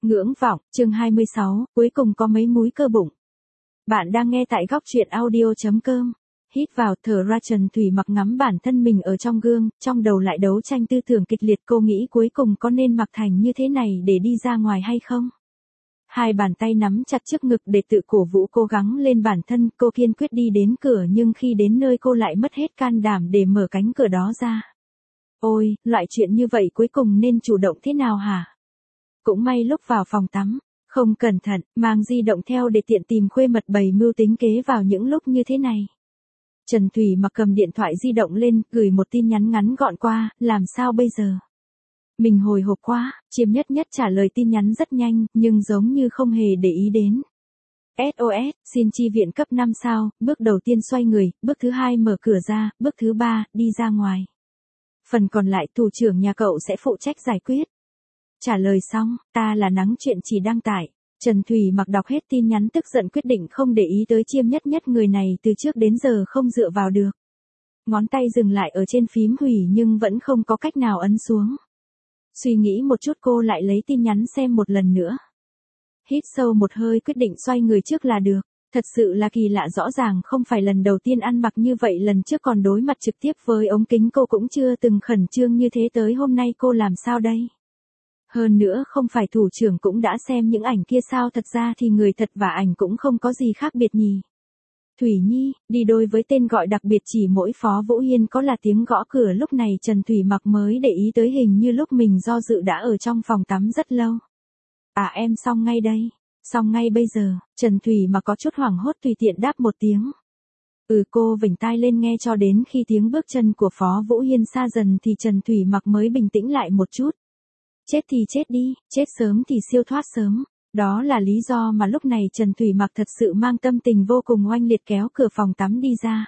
Ngưỡng vọng, chương 26, cuối cùng có mấy múi cơ bụng. Bạn đang nghe tại góc truyện audio.com. Hít vào thở ra, Trần Thủy Mặc ngắm bản thân mình ở trong gương, trong đầu lại đấu tranh tư tưởng kịch liệt. Cô nghĩ cuối cùng có nên mặc thành như thế này để đi ra ngoài hay không? Hai bàn tay nắm chặt trước ngực để tự cổ vũ cố gắng lên bản thân. Cô kiên quyết đi đến cửa, nhưng khi đến nơi cô lại mất hết can đảm để mở cánh cửa đó ra. Ôi, loại chuyện như vậy cuối cùng nên chủ động thế nào hả? Cũng may lúc vào phòng tắm, không cẩn thận, mang di động theo để tiện tìm khuê mật bày mưu tính kế vào những lúc như thế này. Trần Thủy Mặc cầm điện thoại di động lên, gửi một tin nhắn ngắn gọn qua, làm sao bây giờ? Mình hồi hộp quá, Chiêm Nhất Nhất trả lời tin nhắn rất nhanh, nhưng giống như không hề để ý đến. SOS, xin chi viện cấp 5 sao, bước đầu tiên xoay người, bước thứ 2 mở cửa ra, bước thứ 3, đi ra ngoài. Phần còn lại thủ trưởng nhà cậu sẽ phụ trách giải quyết. Trả lời xong, ta là Nắng Chuyện chỉ đăng tải. Trần Thủy Mặc đọc hết tin nhắn tức giận quyết định không để ý tới Chiêm Nhất Nhất, người này từ trước đến giờ không dựa vào được. Ngón tay dừng lại ở trên phím hủy nhưng vẫn không có cách nào ấn xuống. Suy nghĩ một chút, cô lại lấy tin nhắn xem một lần nữa. Hít sâu một hơi quyết định xoay người trước là được. Thật sự là kỳ lạ, rõ ràng không phải lần đầu tiên ăn mặc như vậy, lần trước còn đối mặt trực tiếp với ống kính cô cũng chưa từng khẩn trương như thế, tới hôm nay cô làm sao đây? Hơn nữa không phải thủ trưởng cũng đã xem những ảnh kia sao? Thật ra thì người thật và ảnh cũng không có gì khác biệt nhỉ. Thủy Nhi, đi đôi với tên gọi đặc biệt chỉ mỗi Phó Vũ Hiên có là tiếng gõ cửa. Lúc này Trần Thủy Mặc mới để ý tới, hình như lúc mình do dự đã ở trong phòng tắm rất lâu. À, em xong ngay đây. Xong ngay bây giờ. Trần Thủy Mặc có chút hoảng hốt tùy tiện đáp một tiếng. Cô vểnh tai lên nghe cho đến khi tiếng bước chân của Phó Vũ Hiên xa dần thì Trần Thủy Mặc mới bình tĩnh lại một chút. Chết thì chết đi, chết sớm thì siêu thoát sớm. Đó là lý do mà lúc này Trần Thủy Mặc thật sự mang tâm tình vô cùng oanh liệt kéo cửa phòng tắm đi ra.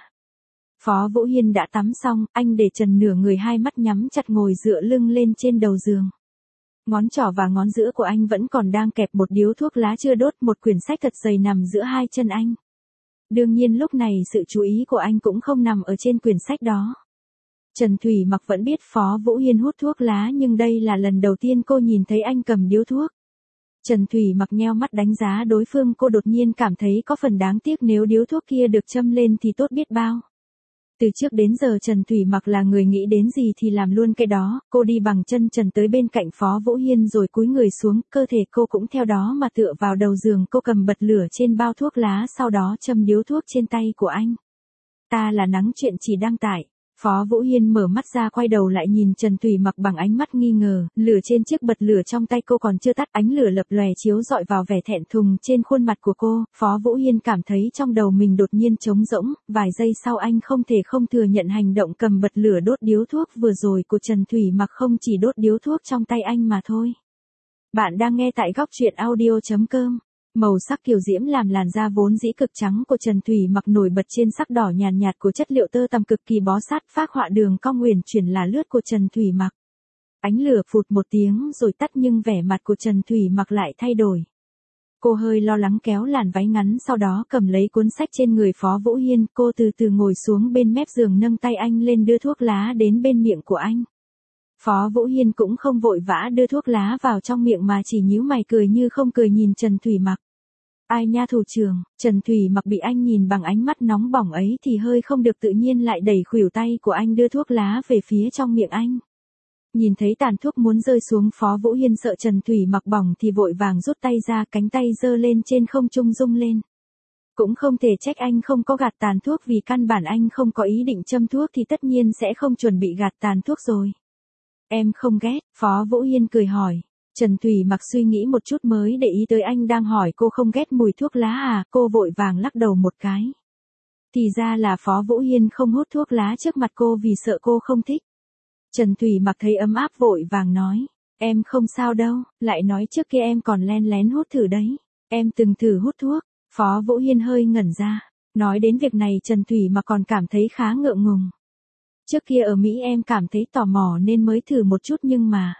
Phó Vũ Hiên đã tắm xong, anh để trần nửa người, hai mắt nhắm chặt ngồi dựa lưng lên trên đầu giường. Ngón trỏ và ngón giữa của anh vẫn còn đang kẹp một điếu thuốc lá chưa đốt, một quyển sách thật dày nằm giữa hai chân anh. Đương nhiên lúc này sự chú ý của anh cũng không nằm ở trên quyển sách đó. Trần Thủy Mặc vẫn biết Phó Vũ Hiên hút thuốc lá, nhưng đây là lần đầu tiên cô nhìn thấy anh cầm điếu thuốc. Trần Thủy Mặc nheo mắt đánh giá đối phương, cô đột nhiên cảm thấy có phần đáng tiếc, nếu điếu thuốc kia được châm lên thì tốt biết bao. Từ trước đến giờ Trần Thủy Mặc là người nghĩ đến gì thì làm luôn cái đó. Cô đi bằng chân trần tới bên cạnh Phó Vũ Hiên rồi cúi người xuống, cơ thể cô cũng theo đó mà tựa vào đầu giường. Cô cầm bật lửa trên bao thuốc lá, sau đó châm điếu thuốc trên tay của anh. Ta là Nắng Chuyện chỉ đăng tải. Phó Vũ Hiên mở mắt ra, quay đầu lại nhìn Trần Thủy Mặc bằng ánh mắt nghi ngờ. Lửa trên chiếc bật lửa trong tay cô còn chưa tắt, ánh lửa lập lòe chiếu rọi vào vẻ thẹn thùng trên khuôn mặt của cô. Phó Vũ Hiên cảm thấy trong đầu mình đột nhiên trống rỗng. Vài giây sau anh không thể không thừa nhận hành động cầm bật lửa đốt điếu thuốc vừa rồi của Trần Thủy Mặc không chỉ đốt điếu thuốc trong tay anh mà thôi. Bạn đang nghe tại góc truyện audio.com. Màu sắc kiều diễm làm làn da vốn dĩ cực trắng của Trần Thủy Mặc nổi bật trên sắc đỏ nhàn nhạt của chất liệu tơ tằm cực kỳ bó sát, phác họa đường cong huyền chuyển là lướt của Trần Thủy Mặc. Ánh lửa phụt một tiếng rồi tắt, nhưng vẻ mặt của Trần Thủy Mặc lại thay đổi. Cô hơi lo lắng kéo làn váy ngắn, sau đó cầm lấy cuốn sách trên người Phó Vũ Hiên. Cô từ từ ngồi xuống bên mép giường, nâng tay anh lên đưa thuốc lá đến bên miệng của anh. Phó Vũ Hiên cũng không vội vã đưa thuốc lá vào trong miệng mà chỉ nhíu mày cười như không cười nhìn Trần Thủy Mặc. Ai nha thủ trưởng? Trần Thủy Mặc bị anh nhìn bằng ánh mắt nóng bỏng ấy thì hơi không được tự nhiên, lại đẩy khuỷu tay của anh đưa thuốc lá về phía trong miệng anh. Nhìn thấy tàn thuốc muốn rơi xuống, Phó Vũ Hiên sợ Trần Thủy Mặc bỏng thì vội vàng rút tay ra, cánh tay giơ lên trên không trung rung lên. Cũng không thể trách anh không có gạt tàn thuốc, vì căn bản anh không có ý định châm thuốc thì tất nhiên sẽ không chuẩn bị gạt tàn thuốc rồi. Em không ghét? Phó Vũ Hiên cười hỏi. Trần Thủy Mặc suy nghĩ một chút mới để ý tới anh đang hỏi cô không ghét mùi thuốc lá à. Cô vội vàng lắc đầu một cái. Thì ra là Phó Vũ Hiên không hút thuốc lá trước mặt cô vì sợ cô không thích. Trần Thủy Mặc thấy ấm áp vội vàng nói. Em không sao đâu, lại nói trước kia em còn len lén hút thử đấy. Em từng thử hút thuốc. Phó Vũ Hiên hơi ngẩn ra. Nói đến việc này Trần Thủy Mặc còn cảm thấy khá ngượng ngùng. Trước kia ở Mỹ em cảm thấy tò mò nên mới thử một chút, nhưng mà...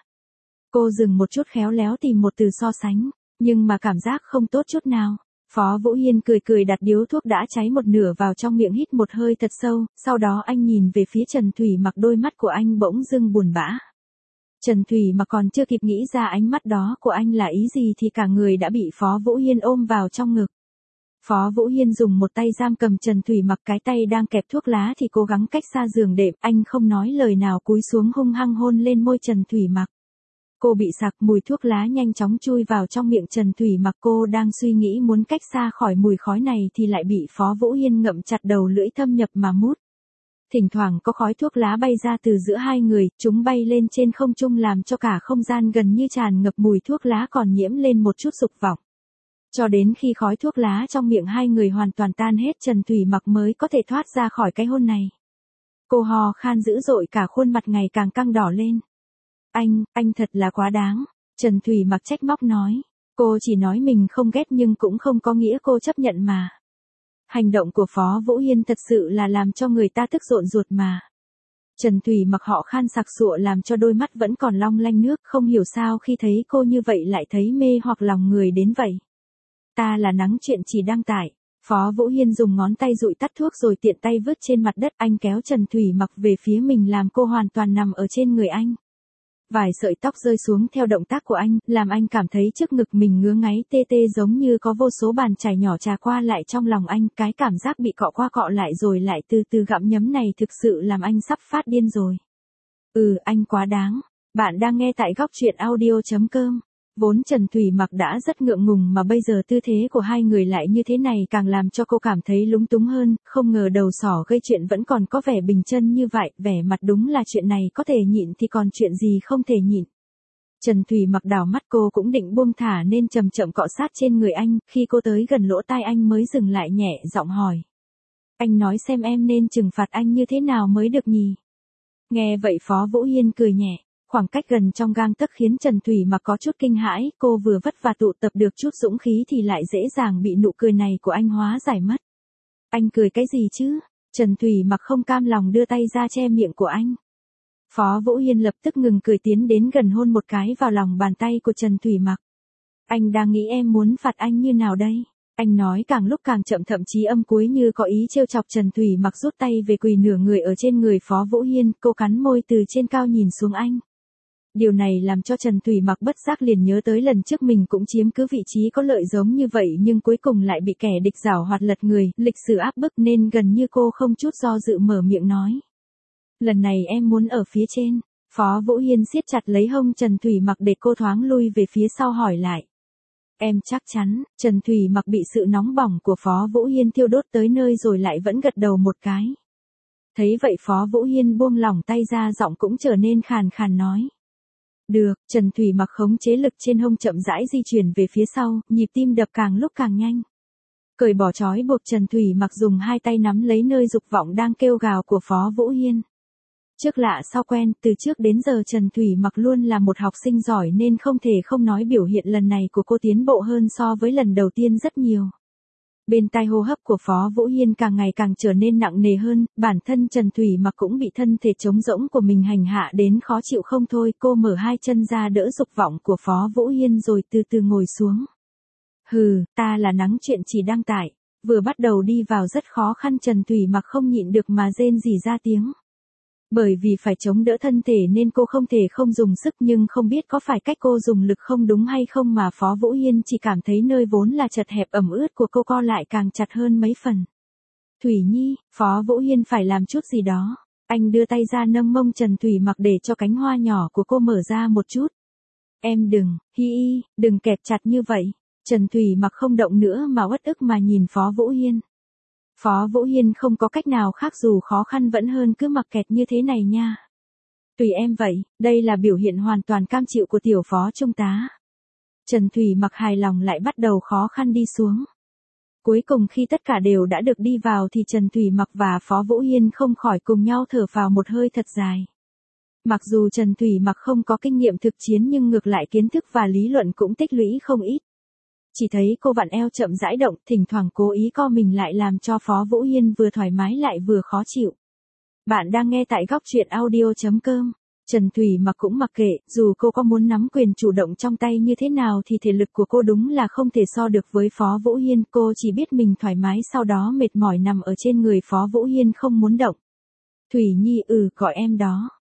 Cô dừng một chút, khéo léo tìm một từ so sánh, nhưng mà cảm giác không tốt chút nào. Phó Vũ Hiên cười cười đặt điếu thuốc đã cháy một nửa vào trong miệng, hít một hơi thật sâu, sau đó anh nhìn về phía Trần Thủy Mặc, đôi mắt của anh bỗng dưng buồn bã. Trần Thủy mà còn chưa kịp nghĩ ra ánh mắt đó của anh là ý gì thì cả người đã bị Phó Vũ Hiên ôm vào trong ngực. Phó Vũ Hiên dùng một tay giam cầm Trần Thủy Mặc, cái tay đang kẹp thuốc lá thì cố gắng cách xa giường đệm, anh không nói lời nào cúi xuống hung hăng hôn lên môi Trần Thủy Mặc. Cô bị sặc, mùi thuốc lá nhanh chóng chui vào trong miệng Trần Thủy Mặc, cô đang suy nghĩ muốn cách xa khỏi mùi khói này thì lại bị Phó Vũ Hiên ngậm chặt đầu lưỡi thâm nhập mà mút. Thỉnh thoảng có khói thuốc lá bay ra từ giữa hai người, chúng bay lên trên không trung làm cho cả không gian gần như tràn ngập mùi thuốc lá còn nhiễm lên một chút dục vọng. Cho đến khi khói thuốc lá trong miệng hai người hoàn toàn tan hết, Trần Thủy Mặc mới có thể thoát ra khỏi cái hôn này. Cô hò khan dữ dội, cả khuôn mặt ngày càng căng đỏ lên. Anh thật là quá đáng. Trần Thủy Mặc trách móc nói. Cô chỉ nói mình không ghét nhưng cũng không có nghĩa cô chấp nhận mà. Hành động của Phó Vũ Hiên thật sự là làm cho người ta tức rộn ruột mà. Trần Thủy Mặc họ khan sặc sụa làm cho đôi mắt vẫn còn long lanh nước, không hiểu sao khi thấy cô như vậy lại thấy mê hoặc lòng người đến vậy. Ta là Nắng Chuyện chỉ đăng tải. Phó Vũ Hiên dùng ngón tay dụi tắt thuốc rồi tiện tay vứt trên mặt đất, anh kéo Trần Thủy Mặc về phía mình làm cô hoàn toàn nằm ở trên người anh. Vài sợi tóc rơi xuống theo động tác của anh, làm anh cảm thấy trước ngực mình ngứa ngáy tê tê giống như có vô số bàn chải nhỏ trà qua lại trong lòng anh, cái cảm giác bị cọ qua cọ lại rồi lại từ từ gặm nhấm này thực sự làm anh sắp phát điên rồi. Anh quá đáng. Bạn đang nghe tại Góc Chuyện Audio.com. Vốn Trần Thủy Mặc đã rất ngượng ngùng mà bây giờ tư thế của hai người lại như thế này càng làm cho cô cảm thấy lúng túng hơn, không ngờ đầu sỏ gây chuyện vẫn còn có vẻ bình chân như vậy, vẻ mặt đúng là chuyện này có thể nhịn thì còn chuyện gì không thể nhịn. Trần Thủy Mặc đảo mắt, cô cũng định buông thả nên chậm chậm cọ sát trên người anh, khi cô tới gần lỗ tai anh mới dừng lại nhẹ giọng hỏi. Anh nói xem em nên trừng phạt anh như thế nào mới được nhỉ? Nghe vậy Phó Vũ Hiên cười nhẹ. Khoảng cách gần trong gang tấc khiến Trần Thủy Mặc có chút kinh hãi, cô vừa vất vả tụ tập được chút dũng khí thì lại dễ dàng bị nụ cười này của anh hóa giải mất. Anh cười cái gì chứ? Trần Thủy Mặc không cam lòng đưa tay ra che miệng của anh. Phó Vũ Hiên lập tức ngừng cười, tiến đến gần hôn một cái vào lòng bàn tay của Trần Thủy Mặc. Anh đang nghĩ em muốn phạt anh như nào đây? Anh nói càng lúc càng chậm, thậm chí âm cuối như có ý trêu chọc. Trần Thủy Mặc rút tay về quỳ nửa người ở trên người Phó Vũ Hiên, cô cắn môi từ trên cao nhìn xuống anh. Điều này làm cho Trần Thủy Mặc bất giác liền nhớ tới lần trước mình cũng chiếm cứ vị trí có lợi giống như vậy nhưng cuối cùng lại bị kẻ địch giảo hoạt lật người, lịch sử áp bức nên gần như cô không chút do dự mở miệng nói. Lần này em muốn ở phía trên. Phó Vũ Hiên siết chặt lấy hông Trần Thủy Mặc để cô thoáng lui về phía sau hỏi lại. Em chắc chắn? Trần Thủy Mặc bị sự nóng bỏng của Phó Vũ Hiên thiêu đốt tới nơi rồi lại vẫn gật đầu một cái. Thấy vậy Phó Vũ Hiên buông lỏng tay ra, giọng cũng trở nên khàn khàn nói. Được. Trần Thủy Mặc khống chế lực trên hông chậm rãi di chuyển về phía sau, nhịp tim đập càng lúc càng nhanh. Cởi bỏ trói buộc, Trần Thủy Mặc dùng hai tay nắm lấy nơi dục vọng đang kêu gào của Phó Vũ Hiên. Trước lạ sau quen, từ trước đến giờ Trần Thủy Mặc luôn là một học sinh giỏi nên không thể không nói biểu hiện lần này của cô tiến bộ hơn so với lần đầu tiên rất nhiều. Bên tai hô hấp của Phó Vũ Hiên càng ngày càng trở nên nặng nề hơn, bản thân Trần Thủy Mặc cũng bị thân thể trống rỗng của mình hành hạ đến khó chịu không thôi, cô mở hai chân ra đỡ dục vọng của Phó Vũ Hiên rồi từ từ ngồi xuống. Ta là Nắng Chuyện chỉ đăng tải. Vừa bắt đầu đi vào rất khó khăn, Trần Thủy Mặc không nhịn được mà rên rỉ ra tiếng. Bởi vì phải chống đỡ thân thể nên cô không thể không dùng sức, nhưng không biết có phải cách cô dùng lực không đúng hay không mà Phó Vũ Hiên chỉ cảm thấy nơi vốn là chật hẹp ẩm ướt của cô co lại càng chặt hơn mấy phần. Thủy Nhi, Phó Vũ Hiên phải làm chút gì đó. Anh đưa tay ra nâng mông Trần Thủy Mặc để cho cánh hoa nhỏ của cô mở ra một chút. Em đừng kẹp chặt như vậy. Trần Thủy Mặc không động nữa mà uất ức mà nhìn Phó Vũ Hiên. Phó Vũ Hiên không có cách nào khác, dù khó khăn vẫn hơn cứ mặc kẹt như thế này nha. Tùy em vậy, đây là biểu hiện hoàn toàn cam chịu của tiểu Phó trung tá. Trần Thủy Mặc hài lòng lại bắt đầu khó khăn đi xuống. Cuối cùng khi tất cả đều đã được đi vào thì Trần Thủy Mặc và Phó Vũ Hiên không khỏi cùng nhau thở phào một hơi thật dài. Mặc dù Trần Thủy Mặc không có kinh nghiệm thực chiến nhưng ngược lại kiến thức và lý luận cũng tích lũy không ít. Chỉ thấy cô vặn eo chậm rãi động, thỉnh thoảng cố ý co mình lại làm cho Phó Vũ Hiên vừa thoải mái lại vừa khó chịu. Bạn đang nghe tại Góc Chuyện Audio.com. Trần Thủy Mặc cũng mặc kệ, dù cô có muốn nắm quyền chủ động trong tay như thế nào thì thể lực của cô đúng là không thể so được với Phó Vũ Hiên, cô chỉ biết mình thoải mái sau đó mệt mỏi nằm ở trên người Phó Vũ Hiên không muốn động. Thủy Nhi, gọi em đó.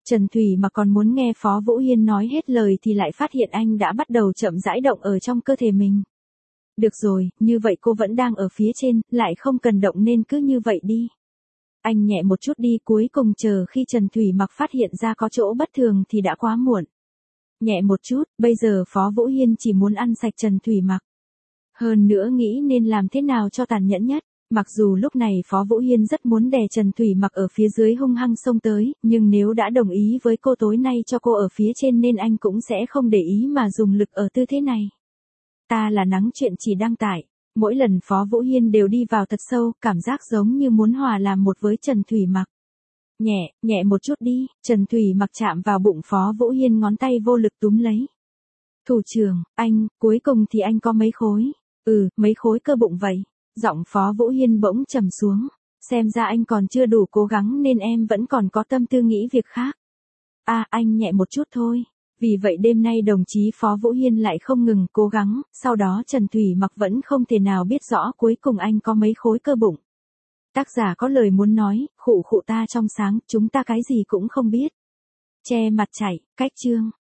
Trần Thủy mà còn muốn nghe Phó Vũ Hiên nói hết lời thì lại phát hiện anh đã bắt đầu chậm rãi động ở trong cơ thể mình. Được rồi, như vậy cô vẫn đang ở phía trên, lại không cần động nên cứ như vậy đi. Anh nhẹ một chút đi, cuối cùng chờ khi Trần Thủy Mặc phát hiện ra có chỗ bất thường thì đã quá muộn. Nhẹ một chút, bây giờ Phó Vũ Hiên chỉ muốn ăn sạch Trần Thủy Mặc. Hơn nữa nghĩ nên làm thế nào cho tàn nhẫn nhất. Mặc dù lúc này Phó Vũ Hiên rất muốn đè Trần Thủy Mặc ở phía dưới hung hăng xông tới, nhưng nếu đã đồng ý với cô tối nay cho cô ở phía trên nên anh cũng sẽ không để ý mà dùng lực ở tư thế này. Ta là Nắng Chuyện chỉ đăng tải. Mỗi lần Phó Vũ Hiên đều đi vào thật sâu, cảm giác giống như muốn hòa làm một với Trần Thủy Mặc. Nhẹ một chút đi, Trần Thủy Mặc chạm vào bụng Phó Vũ Hiên, ngón tay vô lực túm lấy. Thủ trưởng, anh, cuối cùng thì anh có mấy khối? Mấy khối cơ bụng vậy. Giọng Phó Vũ Hiên bỗng trầm xuống. Xem ra anh còn chưa đủ cố gắng nên em vẫn còn có tâm tư nghĩ việc khác. Anh nhẹ một chút thôi. Vì vậy đêm nay đồng chí Phó Vũ Hiên lại không ngừng cố gắng, sau đó Trần Thủy Mặc vẫn không thể nào biết rõ cuối cùng anh có mấy khối cơ bụng. Tác giả có lời muốn nói, khụ ta trong sáng, chúng ta cái gì cũng không biết. Che mặt chảy, cách chương.